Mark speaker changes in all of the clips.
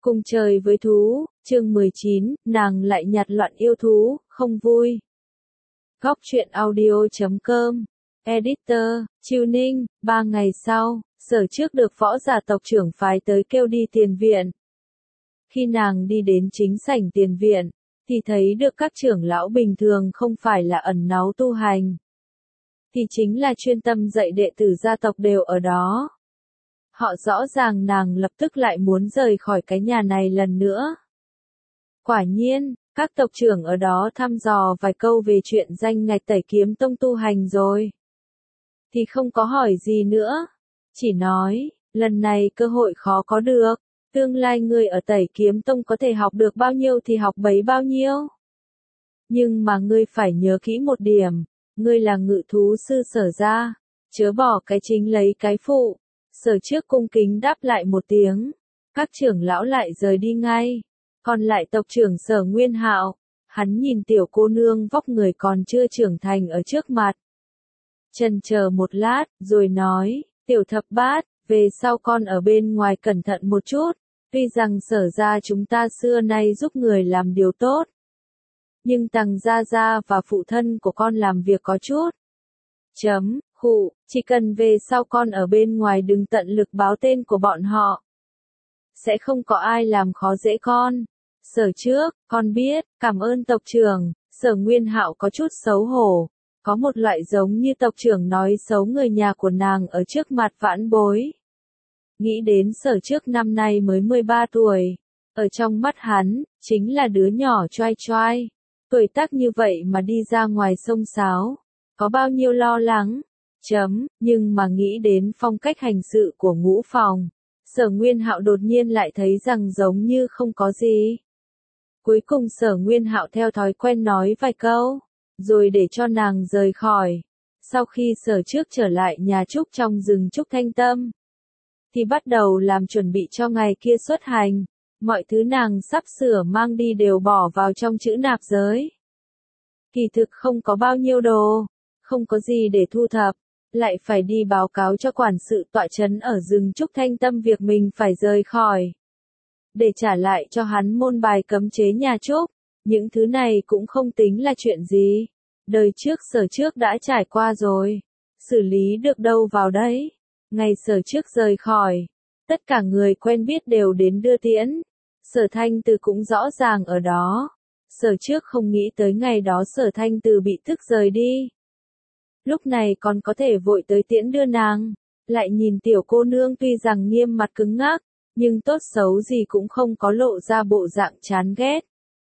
Speaker 1: Cùng chơi với thú, chương 19, nàng lại nhặt loạn yêu thú, không vui. Góc truyện audio.com, Editor, Chiêu Ninh, 3 ngày sau, Sở Trước được võ giả tộc trưởng phái tới kêu đi tiền viện. Khi nàng đi đến chính sảnh tiền viện, thì thấy được các trưởng lão bình thường không phải là ẩn náu tu hành, thì chính là chuyên tâm dạy đệ tử gia tộc đều ở đó. Họ rõ ràng nàng lập tức lại muốn rời khỏi cái nhà này lần nữa. Quả nhiên, các tộc trưởng ở đó thăm dò vài câu về chuyện danh ngạch Tẩy Kiếm Tông tu hành rồi. Thì không có hỏi gì nữa. Chỉ nói, lần này cơ hội khó có được. Tương lai ngươi ở Tẩy Kiếm Tông có thể học được bao nhiêu thì học bấy bao nhiêu. Nhưng mà ngươi phải nhớ kỹ một điểm. Ngươi là ngự thú sư Sở gia. Chớ bỏ cái chính lấy cái phụ. Sở Trước cung kính đáp lại một tiếng. Các trưởng lão lại rời đi ngay. Còn lại tộc trưởng Sở Nguyên Hạo, hắn nhìn tiểu cô nương vóc người còn chưa trưởng thành ở trước mặt. Chần chờ một lát, rồi nói, tiểu thập bát, về sau con ở bên ngoài cẩn thận một chút. Tuy rằng Sở gia chúng ta xưa nay giúp người làm điều tốt. Nhưng Tằng gia gia và phụ thân của con làm việc có chút. Chỉ cần về sau con ở bên ngoài đừng tận lực báo tên của bọn họ. Sẽ không có ai làm khó dễ con. Sở Trước, con biết, cảm ơn tộc trưởng. Sở Nguyên Hạo có chút xấu hổ. Có một loại giống như tộc trưởng nói xấu người nhà của nàng ở trước mặt vãn bối. Nghĩ đến Sở Trước năm nay mới 13 tuổi. Ở trong mắt hắn, chính là đứa nhỏ choai choai. Tuổi tác như vậy mà đi ra ngoài xông xáo. Có bao nhiêu lo lắng. Nhưng mà nghĩ đến phong cách hành sự của Ngũ Phòng. Sở Nguyên Hạo đột nhiên lại thấy rằng giống như không có gì. Cuối cùng Sở Nguyên Hạo theo thói quen nói vài câu, rồi để cho nàng rời khỏi. Sau khi Sở Trước trở lại nhà Trúc trong rừng Trúc Thanh Tâm, thì bắt đầu làm chuẩn bị cho ngày kia xuất hành. Mọi thứ nàng sắp sửa mang đi đều bỏ vào trong trữ nạp giới. Kỳ thực không có bao nhiêu đồ, không có gì để thu thập. Lại phải đi báo cáo cho quản sự tọa trấn ở rừng Trúc Thanh Tâm việc mình phải rời khỏi. Để trả lại cho hắn môn bài cấm chế nhà Trúc. Những thứ này cũng không tính là chuyện gì. Đời trước Sở Trước đã trải qua rồi. Xử lý được đâu vào đấy. Ngày Sở Trước rời khỏi. Tất cả người quen biết đều đến đưa tiễn. Sở Thanh Từ cũng rõ ràng ở đó. Sở Trước không nghĩ tới ngày đó Sở Thanh Từ bị tức rời đi. Lúc này còn có thể vội tới tiễn đưa nàng. Lại nhìn tiểu cô nương tuy rằng nghiêm mặt cứng ngắc, nhưng tốt xấu gì cũng không có lộ ra bộ dạng chán ghét.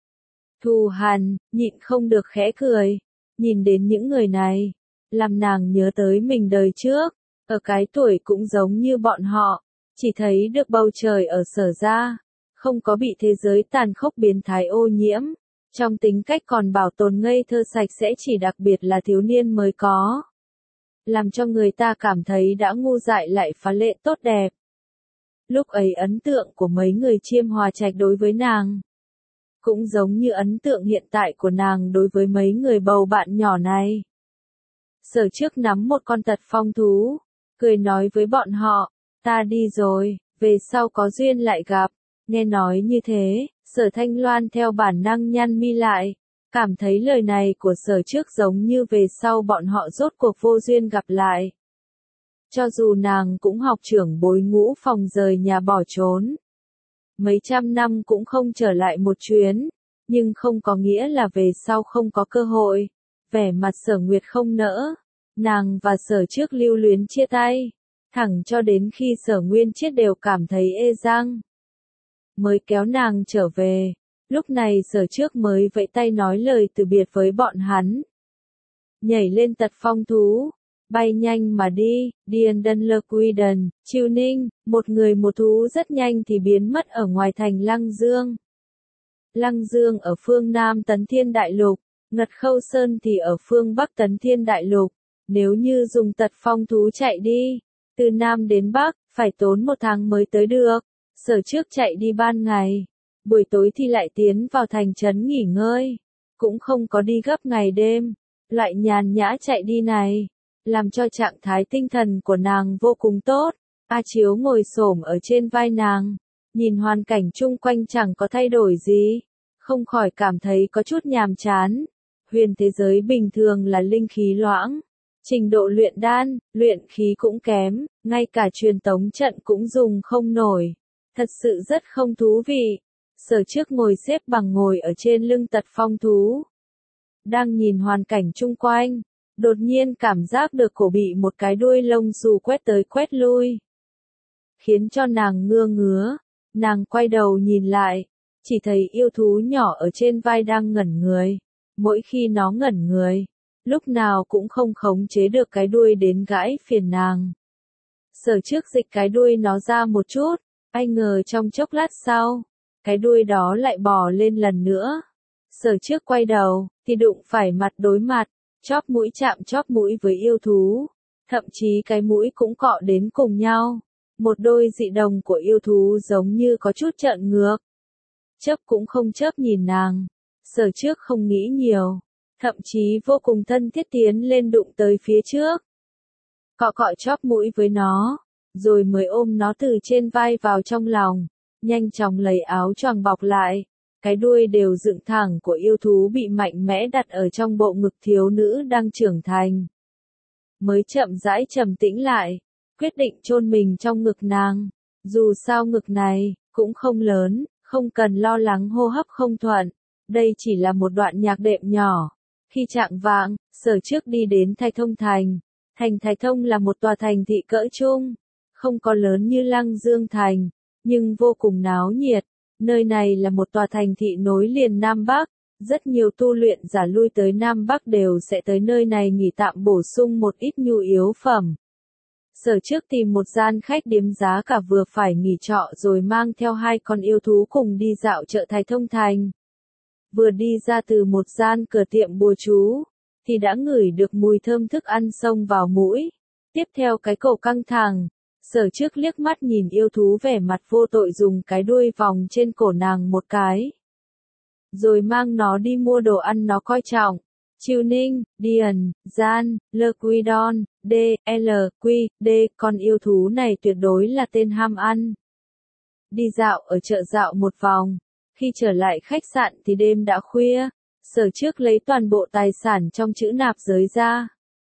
Speaker 1: Thù hằn, nhịn không được khẽ cười. Nhìn đến những người này, làm nàng nhớ tới mình đời trước. Ở cái tuổi cũng giống như bọn họ, chỉ thấy được bầu trời ở Sở gia, không có bị thế giới tàn khốc biến thái ô nhiễm. Trong tính cách còn bảo tồn ngây thơ sạch sẽ chỉ đặc biệt là thiếu niên mới có. Làm cho người ta cảm thấy đã ngu dại lại phá lệ tốt đẹp. Lúc ấy ấn tượng của mấy người Chiêm Hòa Trạch đối với nàng. Cũng giống như ấn tượng hiện tại của nàng đối với mấy người bầu bạn nhỏ này. Sở Trước nắm một con tật phong thú, cười nói với bọn họ, ta đi rồi, về sau có duyên lại gặp. Nghe nói như thế, Sở Thanh Loan theo bản năng nhăn mi lại, cảm thấy lời này của Sở Trước giống như về sau bọn họ rốt cuộc vô duyên gặp lại. Cho dù nàng cũng học trưởng bối Ngũ Phòng rời nhà bỏ trốn. Mấy trăm năm cũng không trở lại một chuyến, nhưng không có nghĩa là về sau không có cơ hội. Vẻ mặt Sở Nguyệt không nỡ, nàng và Sở Trước lưu luyến chia tay, thẳng cho đến khi Sở Nguyên Chiết đều cảm thấy ê răng. Mới kéo nàng trở về, lúc này Sở Trước mới vẫy tay nói lời từ biệt với bọn hắn. Nhảy lên tật phong thú, bay nhanh mà đi, Điền Đân Lơ Quy Đần, Chiêu Ninh, một người một thú rất nhanh thì biến mất ở ngoài thành Lăng Dương. Lăng Dương ở phương Nam Tấn Thiên Đại Lục, Ngật Khâu Sơn thì ở phương Bắc Tấn Thiên Đại Lục. Nếu như dùng tật phong thú chạy đi, từ Nam đến Bắc, phải tốn 1 tháng mới tới được. Sở Trước chạy đi ban ngày, buổi tối thì lại tiến vào thành trấn nghỉ ngơi, cũng không có đi gấp ngày đêm, loại nhàn nhã chạy đi này, làm cho trạng thái tinh thần của nàng vô cùng tốt. A Chiếu ngồi xổm ở trên vai nàng, nhìn hoàn cảnh chung quanh chẳng có thay đổi gì, không khỏi cảm thấy có chút nhàm chán. Huyền thế giới bình thường là linh khí loãng, trình độ luyện đan, luyện khí cũng kém, ngay cả truyền tống trận cũng dùng không nổi. Thật sự rất không thú vị. Sở trước ngồi xếp bằng ngồi ở trên lưng tật phong thú. Đang nhìn hoàn cảnh chung quanh, đột nhiên cảm giác được cổ bị một cái đuôi lông xù quét tới quét lui. Khiến cho nàng ngơ ngứa, nàng quay đầu nhìn lại, chỉ thấy yêu thú nhỏ ở trên vai đang ngẩn người. Mỗi khi nó ngẩn người, lúc nào cũng không khống chế được cái đuôi đến gãi phiền nàng. Sở trước dịch cái đuôi nó ra một chút, ai ngờ trong chốc lát sau, cái đuôi đó lại bò lên lần nữa. Sở trước quay đầu, thì đụng phải mặt đối mặt, chóp mũi chạm chóp mũi với yêu thú. Thậm chí cái mũi cũng cọ đến cùng nhau. Một đôi dị đồng của yêu thú giống như có chút trợn ngược. Chớp cũng không chớp nhìn nàng. Sở trước không nghĩ nhiều. Thậm chí vô cùng thân thiết tiến lên đụng tới phía trước. Cọ cọ chóp mũi với nó. Rồi mới ôm nó từ trên vai vào trong lòng. Nhanh chóng lấy áo choàng bọc lại. Cái đuôi đều dựng thẳng của yêu thú bị mạnh mẽ đặt ở trong bộ ngực thiếu nữ đang trưởng thành. Mới chậm rãi trầm tĩnh lại, quyết định chôn mình trong ngực nàng. Dù sao ngực này, cũng không lớn, không cần lo lắng hô hấp không thuận. Đây chỉ là một đoạn nhạc đệm nhỏ. Khi chạng vạng, sở trước đi đến Thái Thông Thành. Thành Thái Thông là một tòa thành thị cỡ trung, không có lớn như Lăng Dương Thành, nhưng vô cùng náo nhiệt. Nơi này là một tòa thành thị nối liền Nam Bắc, rất nhiều tu luyện giả lui tới Nam Bắc đều sẽ tới nơi này nghỉ tạm bổ sung một ít nhu yếu phẩm. Sở trước tìm một gian khách điếm giá cả vừa phải nghỉ trọ rồi mang theo 2 con yêu thú cùng đi dạo chợ Thái Thông Thành. Vừa đi ra từ một gian cửa tiệm bùa chú, thì đã ngửi được mùi thơm thức ăn xông vào mũi. Tiếp theo cái cổ căng thẳng. Sở trước liếc mắt nhìn yêu thú vẻ mặt vô tội dùng cái đuôi vòng trên cổ nàng một cái. Rồi mang nó đi mua đồ ăn nó coi trọng. Chiêu Ninh, Điền, Gian, Lơ Quy Đon, D, L, Quy, D, con yêu thú này tuyệt đối là tên ham ăn. Đi dạo ở chợ dạo một vòng. Khi trở lại khách sạn thì đêm đã khuya. Sở trước lấy toàn bộ tài sản trong chữ nạp giới ra.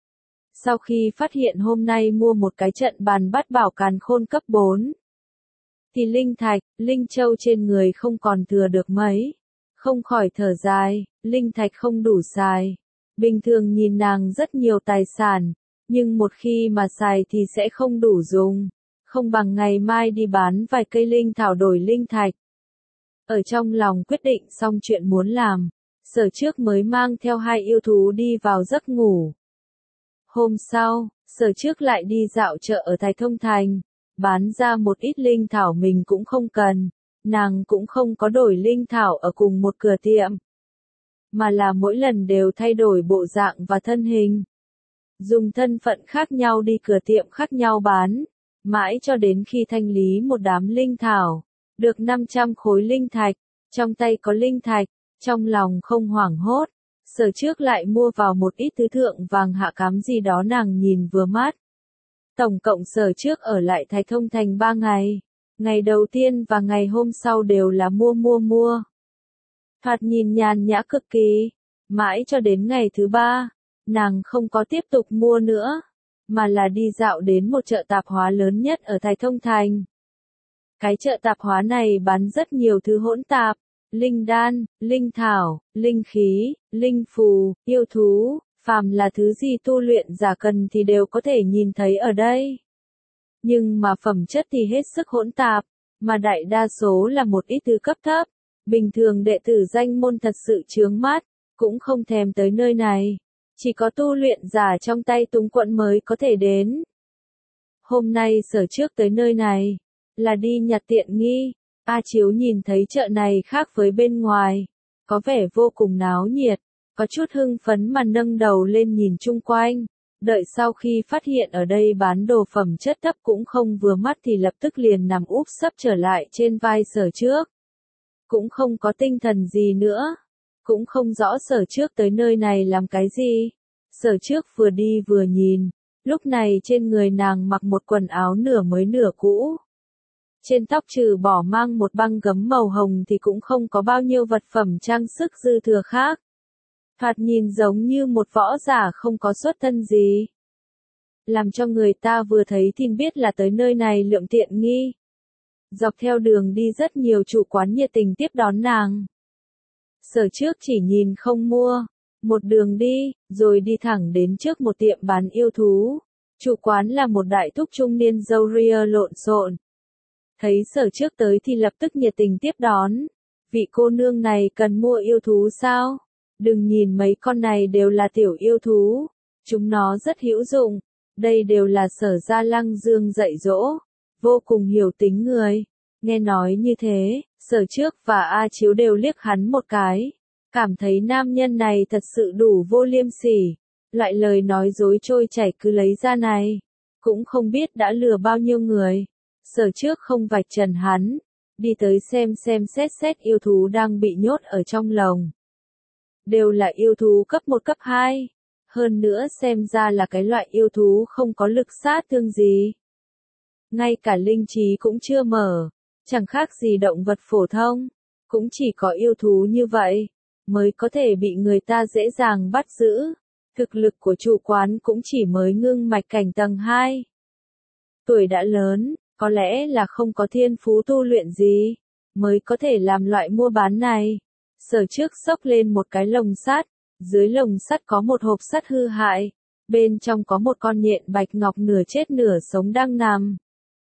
Speaker 1: Sau khi phát hiện hôm nay mua một cái trận bàn bắt bảo càn khôn cấp 4, thì linh thạch, linh châu trên người không còn thừa được mấy. Không khỏi thở dài, linh thạch không đủ xài. Bình thường nhìn nàng rất nhiều tài sản, nhưng một khi mà xài thì sẽ không đủ dùng. Không bằng ngày mai đi bán vài cây linh thảo đổi linh thạch. Ở trong lòng quyết định xong chuyện muốn làm, sở trước mới mang theo 2 yêu thú đi vào giấc ngủ. Hôm sau, sở trước lại đi dạo chợ ở Thái Thông Thành, bán ra một ít linh thảo mình cũng không cần, nàng cũng không có đổi linh thảo ở cùng một cửa tiệm, mà là mỗi lần đều thay đổi bộ dạng và thân hình. Dùng thân phận khác nhau đi cửa tiệm khác nhau bán, mãi cho đến khi thanh lý một đám linh thảo, được 500 khối linh thạch, trong tay có linh thạch, trong lòng không hoảng hốt. Sở trước lại mua vào một ít thứ thượng vàng hạ cám gì đó nàng nhìn vừa mắt. Tổng cộng sở trước ở lại Thái Thông Thành 3 ngày. Ngày đầu tiên và ngày hôm sau đều là mua. Thoạt nhìn nhàn nhã cực kỳ. Mãi cho đến ngày thứ 3, nàng không có tiếp tục mua nữa, mà là đi dạo đến một chợ tạp hóa lớn nhất ở Thái Thông Thành. Cái chợ tạp hóa này bán rất nhiều thứ hỗn tạp. Linh đan, linh thảo, linh khí, linh phù, yêu thú, phàm là thứ gì tu luyện giả cần thì đều có thể nhìn thấy ở đây. Nhưng mà phẩm chất thì hết sức hỗn tạp, mà đại đa số là một ít thứ cấp thấp. Bình thường đệ tử danh môn thật sự chướng mắt, cũng không thèm tới nơi này. Chỉ có tu luyện giả trong tay túng quẫn mới có thể đến. Hôm nay sở trước tới nơi này, là đi nhặt tiện nghi. A Chiếu nhìn thấy chợ này khác với bên ngoài, có vẻ vô cùng náo nhiệt, có chút hưng phấn mà nâng đầu lên nhìn chung quanh. Đợi sau khi phát hiện ở đây bán đồ phẩm chất thấp cũng không vừa mắt thì lập tức liền nằm úp sấp trở lại trên vai sở trước. Cũng không có tinh thần gì nữa, cũng không rõ sở trước tới nơi này làm cái gì. Sở trước vừa đi vừa nhìn, lúc này trên người nàng mặc một quần áo nửa mới nửa cũ. Trên tóc trừ bỏ mang một băng gấm màu hồng thì cũng không có bao nhiêu vật phẩm trang sức dư thừa khác. Thoạt nhìn giống như một võ giả không có xuất thân gì. Làm cho người ta vừa thấy thì biết là tới nơi này lượm tiện nghi. Dọc theo đường đi rất nhiều chủ quán nhiệt tình tiếp đón nàng. Sở trước chỉ nhìn không mua. Một đường đi, rồi đi thẳng đến trước một tiệm bán yêu thú. Chủ quán là một đại thúc trung niên râu ria lộn xộn. Thấy sở trước tới thì lập tức nhiệt tình tiếp đón. Vị cô nương này cần mua yêu thú sao? Đừng nhìn mấy con này đều là tiểu yêu thú. Chúng nó rất hữu dụng. Đây đều là Sở Gia Lăng Dương dạy dỗ. Vô cùng hiểu tính người. Nghe nói như thế, Sở Trước và A Chiếu đều liếc hắn một cái. Cảm thấy nam nhân này thật sự đủ vô liêm sỉ. Loại lời nói dối trôi chảy cứ lấy ra này. Cũng không biết đã lừa bao nhiêu người. Sở Trước không vạch trần hắn. Đi tới xem xét yêu thú đang bị nhốt ở trong lồng. Đều là yêu thú cấp 1 cấp 2. Hơn nữa xem ra là cái loại yêu thú không có lực sát thương gì. Ngay cả linh trí cũng chưa mở. Chẳng khác gì động vật phổ thông. Cũng chỉ có yêu thú như vậy mới có thể bị người ta dễ dàng bắt giữ. Thực lực của chủ quán cũng chỉ mới ngưng mạch cảnh tầng 2. Tuổi đã lớn, có lẽ là không có thiên phú tu luyện gì, mới có thể làm loại mua bán này. Sở Trước xốc lên một cái lồng sắt, dưới lồng sắt có một hộp sắt hư hại, bên trong có một con nhện bạch ngọc nửa chết nửa sống đang nằm.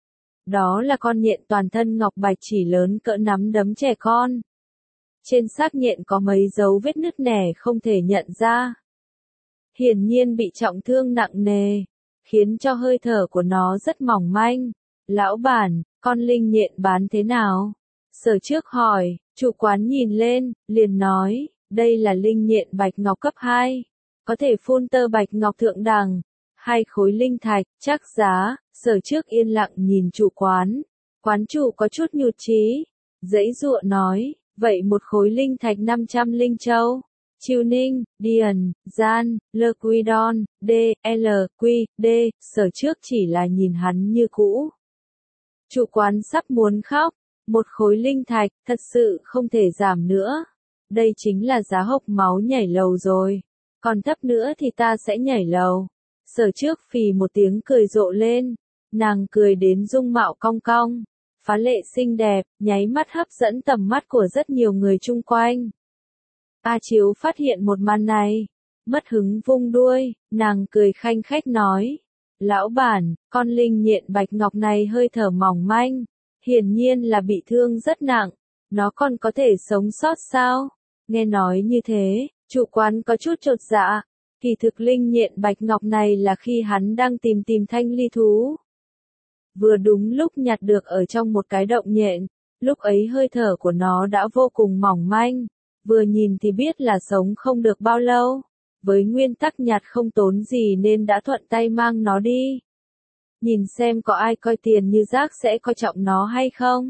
Speaker 1: Đó là con nhện toàn thân ngọc bạch chỉ lớn cỡ nắm đấm trẻ con. Trên xác nhện có mấy dấu vết nứt nẻ không thể nhận ra. Hiển nhiên bị trọng thương nặng nề, khiến cho hơi thở của nó rất mỏng manh. Lão bản, con linh nhện bán thế nào? Sở Trước hỏi, chủ quán nhìn lên, liền nói, đây là linh nhện bạch ngọc cấp 2. Có thể phun tơ bạch ngọc thượng đẳng. 2 khối linh thạch, chắc giá. Sở Trước yên lặng nhìn chủ quán. Quán chủ có chút nhụt chí. Giãy giụa nói, vậy một khối linh thạch 500 linh châu. Chiêu Ninh, Điền, Gian, Lơ Quy Đon, D, L, Quy, D. Sở Trước chỉ là nhìn hắn như cũ. Chủ quán sắp muốn khóc. Một khối linh thạch, thật sự không thể giảm nữa. Đây chính là giá hộc máu nhảy lầu rồi. Còn thấp nữa thì ta sẽ nhảy lầu. Sở Trước phì một tiếng cười rộ lên. Nàng cười đến dung mạo cong cong. Phá lệ xinh đẹp, nháy mắt hấp dẫn tầm mắt của rất nhiều người chung quanh. A Chiếu phát hiện một màn này. Mất hứng vung đuôi, nàng cười khanh khách nói. Lão bản, con linh nhện bạch ngọc này hơi thở mỏng manh. Hiển nhiên là bị thương rất nặng. Nó còn có thể sống sót sao? Nghe nói như thế, chủ quán có chút chột dạ. Kỳ thực linh nhện bạch ngọc này là khi hắn đang tìm thanh ly thú. Vừa đúng lúc nhặt được ở trong một cái động nhện. Lúc ấy hơi thở của nó đã vô cùng mỏng manh. Vừa nhìn thì biết là sống không được bao lâu. Với nguyên tắc nhặt không tốn gì nên đã thuận tay mang nó đi. Nhìn xem có ai coi tiền như rác sẽ coi trọng nó hay không.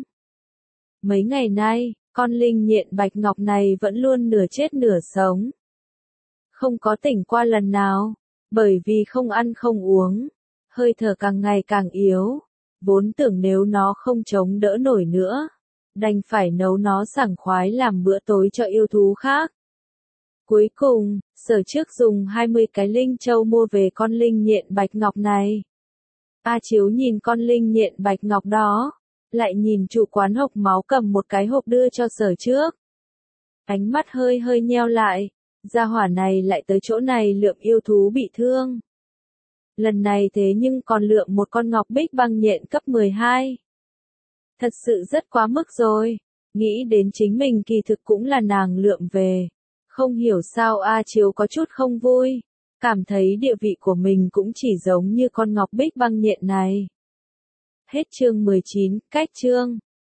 Speaker 1: Mấy ngày nay, con linh nhện bạch ngọc này vẫn luôn nửa chết nửa sống. Không có tỉnh qua lần nào, bởi vì không ăn không uống. Hơi thở càng ngày càng yếu. Vốn tưởng nếu nó không chống đỡ nổi nữa, đành phải nấu nó sảng khoái làm bữa tối cho yêu thú khác. Cuối cùng, Sở Trước dùng 20 cái linh châu mua về con linh nhện bạch ngọc này. A Chiếu nhìn con linh nhện bạch ngọc đó, lại nhìn chủ quán hộc máu cầm một cái hộp đưa cho Sở Trước. Ánh mắt hơi nheo lại, gia hỏa này lại tới chỗ này lượm yêu thú bị thương. Lần này thế nhưng còn lượm một con ngọc bích băng nhện cấp 12. Thật sự rất quá mức rồi, nghĩ đến chính mình kỳ thực cũng là nàng lượm về. Không hiểu sao A Chiếu có chút không vui, cảm thấy địa vị của mình cũng chỉ giống như con ngọc bích băng nhện này. Hết chương 19, cách chương.